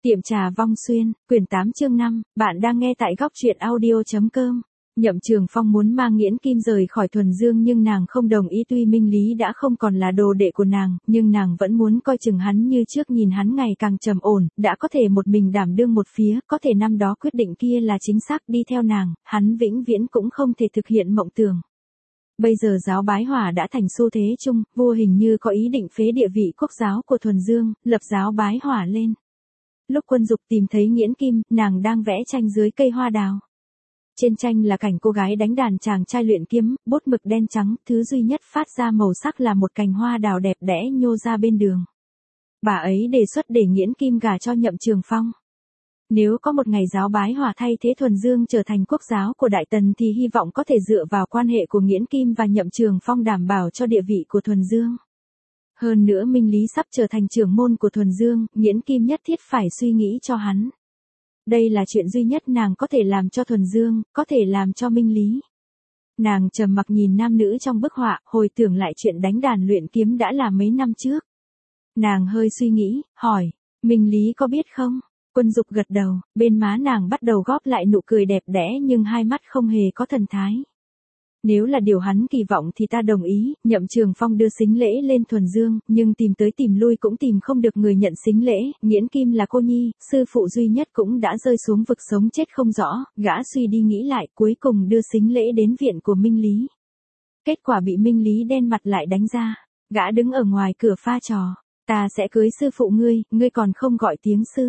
Tiệm trà Vong Xuyên, quyển 8 chương 5, bạn đang nghe tại góc truyện audio.com. Nhậm Trường Phong muốn mang Nghiễn Kim rời khỏi Thuần Dương nhưng nàng không đồng ý, tuy Minh Lý đã không còn là đồ đệ của nàng, nhưng nàng vẫn muốn coi chừng hắn như trước, nhìn hắn ngày càng trầm ổn, đã có thể một mình đảm đương một phía, có thể năm đó quyết định kia là chính xác, đi theo nàng, hắn vĩnh viễn cũng không thể thực hiện mộng tưởng. Bây giờ giáo bái hỏa đã thành xu thế chung, vua hình như có ý định phế địa vị quốc giáo của Thuần Dương, lập giáo bái hỏa lên. Lúc Quân Dục tìm thấy Nghiễn Kim, nàng đang vẽ tranh dưới cây hoa đào. Trên tranh là cảnh cô gái đánh đàn, chàng trai luyện kiếm, bút mực đen trắng, thứ duy nhất phát ra màu sắc là một cành hoa đào đẹp đẽ nhô ra bên đường. Bà ấy đề xuất để Nghiễn Kim gả cho Nhậm Trường Phong. Nếu có một ngày giáo bái hỏa thay thế Thuần Dương trở thành quốc giáo của Đại Tần thì hy vọng có thể dựa vào quan hệ của Nghiễn Kim và Nhậm Trường Phong đảm bảo cho địa vị của Thuần Dương. Hơn nữa Minh Lý sắp trở thành trưởng môn của Thuần Dương, Nghiễn Kim nhất thiết phải suy nghĩ cho hắn. Đây là chuyện duy nhất nàng có thể làm cho Thuần Dương, có thể làm cho Minh Lý. Nàng trầm mặc nhìn nam nữ trong bức họa, hồi tưởng lại chuyện đánh đàn luyện kiếm đã là mấy năm trước. Nàng hơi suy nghĩ, hỏi, Minh Lý có biết không? Quân Dục gật đầu, bên má nàng bắt đầu góp lại nụ cười đẹp đẽ nhưng hai mắt không hề có thần thái. Nếu là điều hắn kỳ vọng thì ta đồng ý. Nhậm Trường Phong đưa sính lễ lên Thuần Dương, nhưng tìm tới tìm lui cũng tìm không được người nhận sính lễ. Nghiễn Kim là cô nhi, sư phụ duy nhất cũng đã rơi xuống vực sống chết không rõ, gã suy đi nghĩ lại cuối cùng đưa sính lễ đến viện của Minh Lý. Kết quả bị Minh Lý đen mặt lại đánh ra. Gã đứng ở ngoài cửa pha trò, ta sẽ cưới sư phụ ngươi còn không gọi tiếng sư.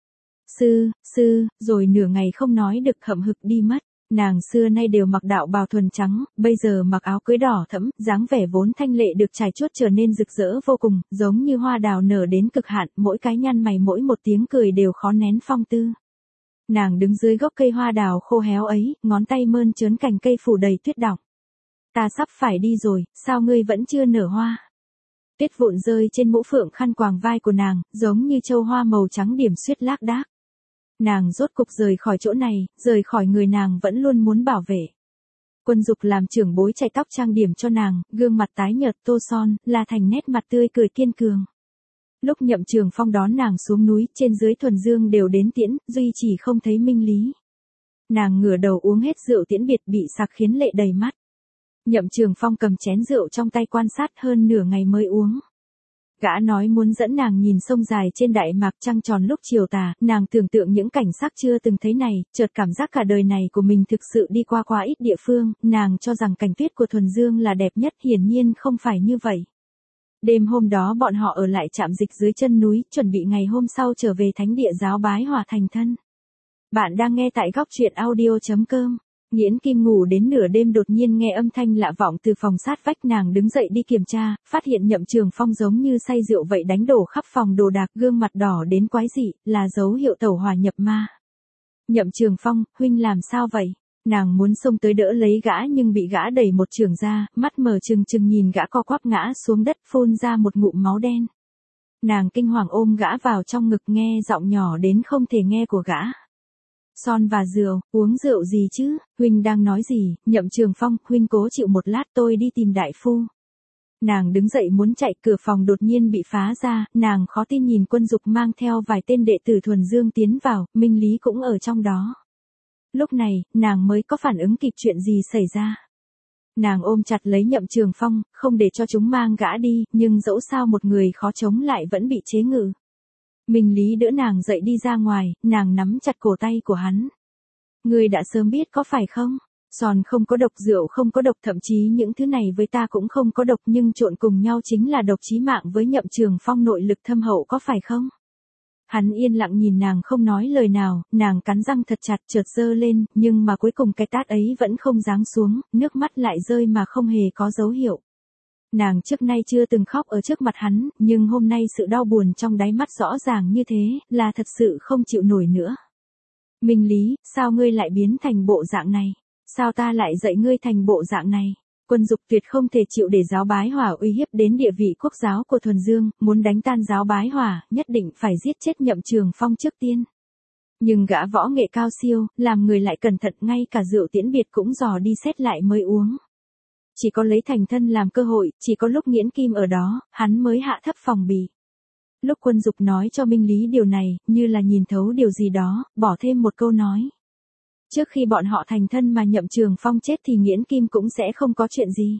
Sư, rồi nửa ngày không nói được hậm hực đi mất. Nàng xưa nay đều mặc đạo bào thuần trắng, bây giờ mặc áo cưới đỏ thẫm, dáng vẻ vốn thanh lệ được trải chuốt trở nên rực rỡ vô cùng, giống như hoa đào nở đến cực hạn, mỗi cái nhăn mày mỗi một tiếng cười đều khó nén phong tư. Nàng đứng dưới gốc cây hoa đào khô héo ấy, ngón tay mơn trớn cành cây phủ đầy tuyết đọng. Ta sắp phải đi rồi, sao ngươi vẫn chưa nở hoa? Tuyết vụn rơi trên mũ phượng khăn quàng vai của nàng, giống như châu hoa màu trắng điểm xuyết lác đác. Nàng rốt cục rời khỏi chỗ này, rời khỏi người nàng vẫn luôn muốn bảo vệ. Quân Dục làm trưởng bối chải tóc trang điểm cho nàng, gương mặt tái nhợt tô son, là thành nét mặt tươi cười kiên cường. Lúc Nhậm Trường Phong đón nàng xuống núi, trên dưới Thuần Dương đều đến tiễn, duy chỉ không thấy Minh Lý. Nàng ngửa đầu uống hết rượu tiễn biệt bị sặc khiến lệ đầy mắt. Nhậm Trường Phong cầm chén rượu trong tay quan sát hơn nửa ngày mới uống. Gã nói muốn dẫn nàng nhìn sông dài trên đại mạc trăng tròn lúc chiều tà, nàng tưởng tượng những cảnh sắc chưa từng thấy này, chợt cảm giác cả đời này của mình thực sự đi qua quá ít địa phương, nàng cho rằng cảnh tuyết của Thuần Dương là đẹp nhất, hiển nhiên không phải như vậy. Đêm hôm đó bọn họ ở lại trạm dịch dưới chân núi, chuẩn bị ngày hôm sau trở về thánh địa giáo bái hỏa thành thân. Bạn đang nghe tại góc truyện audio.com. Nghiễn Kim ngủ đến nửa đêm đột nhiên nghe âm thanh lạ vọng từ phòng sát vách, nàng đứng dậy đi kiểm tra, phát hiện Nhậm Trường Phong giống như say rượu vậy đánh đổ khắp phòng đồ đạc, gương mặt đỏ đến quái dị, là dấu hiệu tẩu hỏa nhập ma. Nhậm Trường Phong, huynh làm sao vậy? Nàng muốn xông tới đỡ lấy gã nhưng bị gã đẩy một chưởng ra, mắt mở trừng trừng nhìn gã co quắp ngã xuống đất phun ra một ngụm máu đen. Nàng kinh hoàng ôm gã vào trong ngực, nghe giọng nhỏ đến không thể nghe của gã. Son và rượu, uống rượu gì chứ, huynh đang nói gì? Nhậm Trường Phong, huynh cố chịu một lát, tôi đi tìm đại phu. Nàng đứng dậy muốn chạy, cửa phòng đột nhiên bị phá ra, nàng khó tin nhìn Quân Dục mang theo vài tên đệ tử Thuần Dương tiến vào, Minh Lý cũng ở trong đó. Lúc này, nàng mới có phản ứng kịp chuyện gì xảy ra. Nàng ôm chặt lấy Nhậm Trường Phong, không để cho chúng mang gã đi, nhưng dẫu sao một người khó chống lại vẫn bị chế ngự. Minh Lý đỡ nàng dậy đi ra ngoài, nàng nắm chặt cổ tay của hắn. Ngươi đã sớm biết có phải không? Son không có độc, rượu không có độc, thậm chí những thứ này với ta cũng không có độc, nhưng trộn cùng nhau chính là độc chí mạng với Nhậm Trường Phong nội lực thâm hậu, có phải không? Hắn yên lặng nhìn nàng không nói lời nào, nàng cắn răng thật chặt, chợt giơ lên, nhưng mà cuối cùng cái tát ấy vẫn không giáng xuống, nước mắt lại rơi mà không hề có dấu hiệu. Nàng trước nay chưa từng khóc ở trước mặt hắn, nhưng hôm nay sự đau buồn trong đáy mắt rõ ràng như thế, là thật sự không chịu nổi nữa. Minh Lý, sao ngươi lại biến thành bộ dạng này? Sao ta lại dạy ngươi thành bộ dạng này? Quân Dục tuyệt không thể chịu để giáo bái hỏa uy hiếp đến địa vị quốc giáo của Thuần Dương, muốn đánh tan giáo bái hỏa, nhất định phải giết chết Nhậm Trường Phong trước tiên. Nhưng gã võ nghệ cao siêu, làm người lại cẩn thận, ngay cả rượu tiễn biệt cũng dò đi xét lại mới uống. Chỉ có lấy thành thân làm cơ hội, chỉ có lúc Nghiễn Kim ở đó, hắn mới hạ thấp phòng bị. Lúc Quân Dục nói cho Minh Lý điều này, như là nhìn thấu điều gì đó, bỏ thêm một câu nói. Trước khi bọn họ thành thân mà Nhậm Trường Phong chết thì Nghiễn Kim cũng sẽ không có chuyện gì.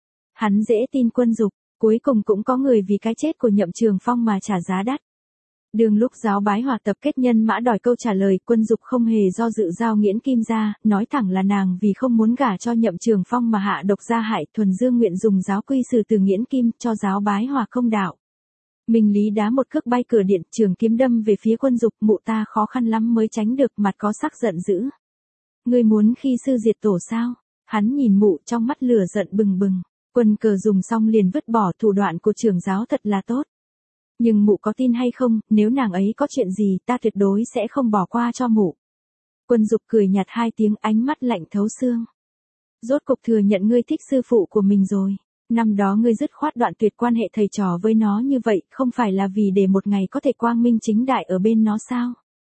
Hắn dễ tin Quân Dục, cuối cùng cũng có người vì cái chết của Nhậm Trường Phong mà trả giá đắt. Đường lúc giáo bái hòa tập kết nhân mã đòi câu trả lời, Quân Dục không hề do dự giao Nghiễn Kim ra, nói thẳng là nàng vì không muốn gả cho Nhậm Trường Phong mà hạ độc gia hại. Thuần Dương nguyện dùng giáo quy xử từ Nghiễn Kim cho giáo bái hòa công đạo. Minh Lý đá một cước bay cửa điện, trường kiếm đâm về phía Quân Dục, mụ ta khó khăn lắm mới tránh được, mặt có sắc giận dữ. Ngươi muốn khi sư diệt tổ sao? Hắn nhìn mụ trong mắt lửa giận bừng bừng. Quân cờ dùng xong liền vứt bỏ, thủ đoạn của trưởng giáo thật là tốt. Nhưng mụ có tin hay không, nếu nàng ấy có chuyện gì ta tuyệt đối sẽ không bỏ qua cho mụ. Quân Dục cười nhạt hai tiếng, ánh mắt lạnh thấu xương. Rốt cục thừa nhận ngươi thích sư phụ của mình rồi. Năm đó ngươi dứt khoát đoạn tuyệt quan hệ thầy trò với nó như vậy, không phải là vì để một ngày có thể quang minh chính đại ở bên nó sao?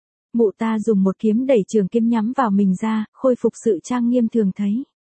Mụ ta dùng một kiếm đẩy trường kiếm nhắm vào mình ra, khôi phục sự trang nghiêm thường thấy.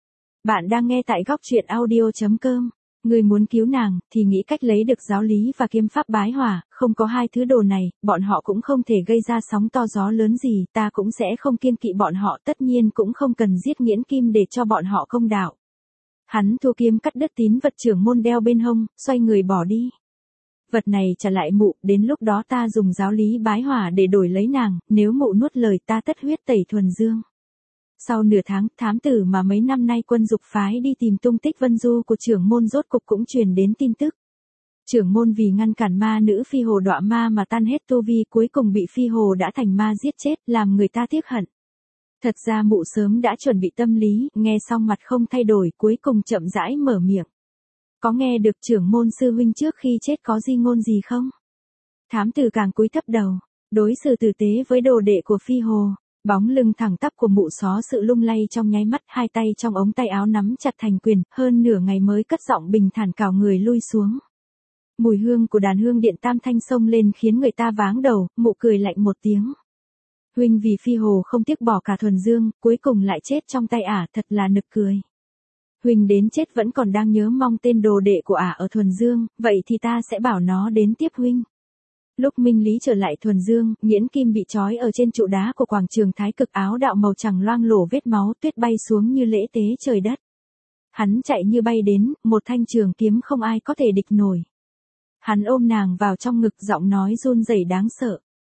Bạn đang nghe tại góc truyện audio.com. Người muốn cứu nàng, thì nghĩ cách lấy được giáo lý và kiếm pháp bái hòa, không có hai thứ đồ này, bọn họ cũng không thể gây ra sóng to gió lớn gì, ta cũng sẽ không kiêng kỵ bọn họ, tất nhiên cũng không cần giết Nghiễn Kim để cho bọn họ công đạo. Hắn thua kiếm cắt đứt tín vật trưởng môn đeo bên hông, xoay người bỏ đi. Vật này trả lại mụ, đến lúc đó ta dùng giáo lý bái hòa để đổi lấy nàng, nếu mụ nuốt lời ta tất huyết tẩy Thuần Dương. Sau nửa tháng, thám tử mà mấy năm nay Quân Dục phái đi tìm tung tích Vân Du của trưởng môn rốt cục cũng truyền đến tin tức. Trưởng môn vì ngăn cản ma nữ Phi Hồ đọa ma mà tan hết tu vi, cuối cùng bị Phi Hồ đã thành ma giết chết, làm người ta tiếc hận. Thật ra mụ sớm đã chuẩn bị tâm lý, nghe xong mặt không thay đổi, cuối cùng chậm rãi mở miệng. Có nghe được trưởng môn sư huynh trước khi chết có di ngôn gì không? Thám tử càng cúi thấp đầu, đối xử tử tế với đồ đệ của Phi Hồ. Bóng lưng thẳng tắp của mụ xó sự lung lay trong nháy mắt, hai tay trong ống tay áo nắm chặt thành quyền, hơn nửa ngày mới cất giọng bình thản cào người lui xuống. Mùi hương của đàn hương điện tam thanh xông lên khiến người ta váng đầu, mụ cười lạnh một tiếng. Huynh vì Phi Hồ không tiếc bỏ cả Thuần Dương, cuối cùng lại chết trong tay ả, thật là nực cười. Huynh đến chết vẫn còn đang nhớ mong tên đồ đệ của ả ở Thuần Dương, vậy thì ta sẽ bảo nó đến tiếp huynh. Lúc Minh Lý trở lại Thuần Dương, Nghiễn Kim bị trói ở trên trụ đá của quảng trường Thái Cực, áo đạo màu trắng loang lổ vết máu, tuyết bay xuống như lễ tế trời đất. Hắn chạy như bay đến, một thanh trường kiếm không ai có thể địch nổi. Hắn ôm nàng vào trong ngực, giọng nói run rẩy đáng sợ.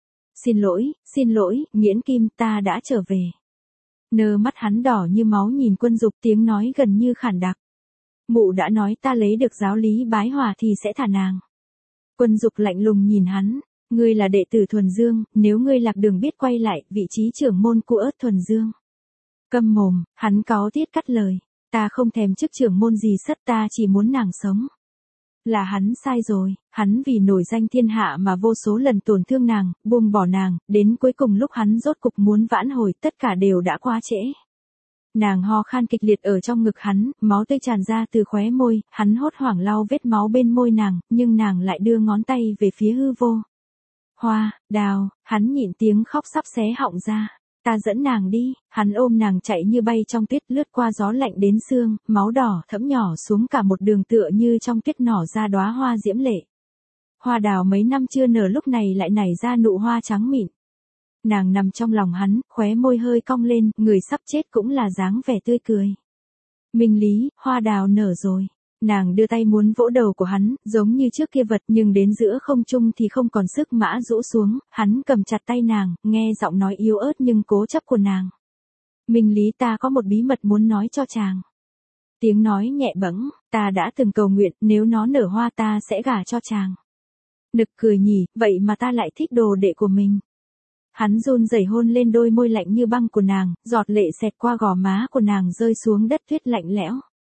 Xin lỗi, Nghiễn Kim, ta đã trở về. Nơ mắt hắn đỏ như máu nhìn Quân Dục, tiếng nói gần như khản đặc. Mụ đã nói ta lấy được giáo lý bái hòa thì sẽ thả nàng. Quân Dục lạnh lùng nhìn hắn, ngươi là đệ tử Thuần Dương, nếu ngươi lạc đường biết quay lại, vị trí trưởng môn của ớt Thuần Dương. Câm mồm, hắn cáu tiết cắt lời, ta không thèm chức trưởng môn gì sất, ta chỉ muốn nàng sống. Là hắn sai rồi, hắn vì nổi danh thiên hạ mà vô số lần tổn thương nàng, buông bỏ nàng, đến cuối cùng lúc hắn rốt cục muốn vãn hồi, tất cả đều đã quá trễ. Nàng ho khan kịch liệt ở trong ngực hắn, máu tươi tràn ra từ khóe môi, hắn hốt hoảng lau vết máu bên môi nàng, nhưng nàng lại đưa ngón tay về phía hư vô. Hoa, đào, hắn nhịn tiếng khóc sắp xé họng ra. Ta dẫn nàng đi, hắn ôm nàng chạy như bay trong tuyết, lướt qua gió lạnh đến xương, máu đỏ thẫm nhỏ xuống cả một đường, tựa như trong tuyết nở ra đóa hoa diễm lệ. Hoa đào mấy năm chưa nở lúc này lại nảy ra nụ hoa trắng mịn. Nàng nằm trong lòng hắn, khóe môi hơi cong lên, người sắp chết cũng là dáng vẻ tươi cười. Minh Lý, hoa đào nở rồi. Nàng đưa tay muốn vỗ đầu của hắn, giống như trước kia vật, nhưng đến giữa không trung thì không còn sức, mã rũ xuống, hắn cầm chặt tay nàng, nghe giọng nói yếu ớt nhưng cố chấp của nàng. Minh Lý, ta có một bí mật muốn nói cho chàng. Tiếng nói nhẹ bẫng, ta đã từng cầu nguyện, nếu nó nở hoa ta sẽ gả cho chàng. Nực cười nhỉ, vậy mà ta lại thích đồ đệ của mình. Hắn run rẩy hôn lên đôi môi lạnh như băng của nàng, giọt lệ xẹt qua gò má của nàng rơi xuống đất tuyết lạnh lẽo.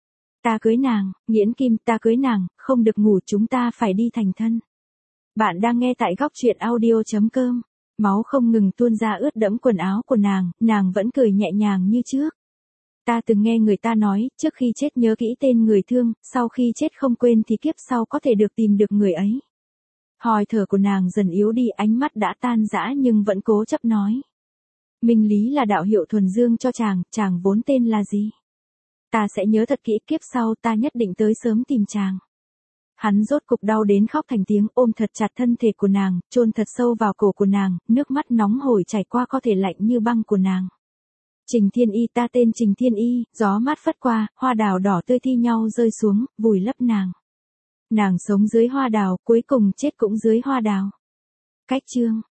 Ta cưới nàng, Nghiễn Kim, ta cưới nàng, không được ngủ, chúng ta phải đi thành thân. Bạn đang nghe tại góc truyện audio.com. Máu không ngừng tuôn ra ướt đẫm quần áo của nàng vẫn cười nhẹ nhàng như trước. Ta từng nghe người ta nói, trước khi chết nhớ kỹ tên người thương, sau khi chết không quên thì kiếp sau có thể được tìm được người ấy. Hơi thở của nàng dần yếu đi, ánh mắt đã tan rã nhưng vẫn cố chấp nói. Minh Lý là đạo hiệu Thuần Dương cho chàng vốn tên là gì? Ta sẽ nhớ thật kỹ, kiếp sau ta nhất định tới sớm tìm chàng. Hắn rốt cục đau đến khóc thành tiếng, ôm thật chặt thân thể của nàng, chôn thật sâu vào cổ của nàng, nước mắt nóng hổi chảy qua có thể lạnh như băng của nàng. Trình Thiên Y, ta tên Trình Thiên Y, gió mát phất qua, hoa đào đỏ tươi thi nhau rơi xuống, vùi lấp nàng. Nàng sống dưới hoa đào, cuối cùng chết cũng dưới hoa đào. Cách chương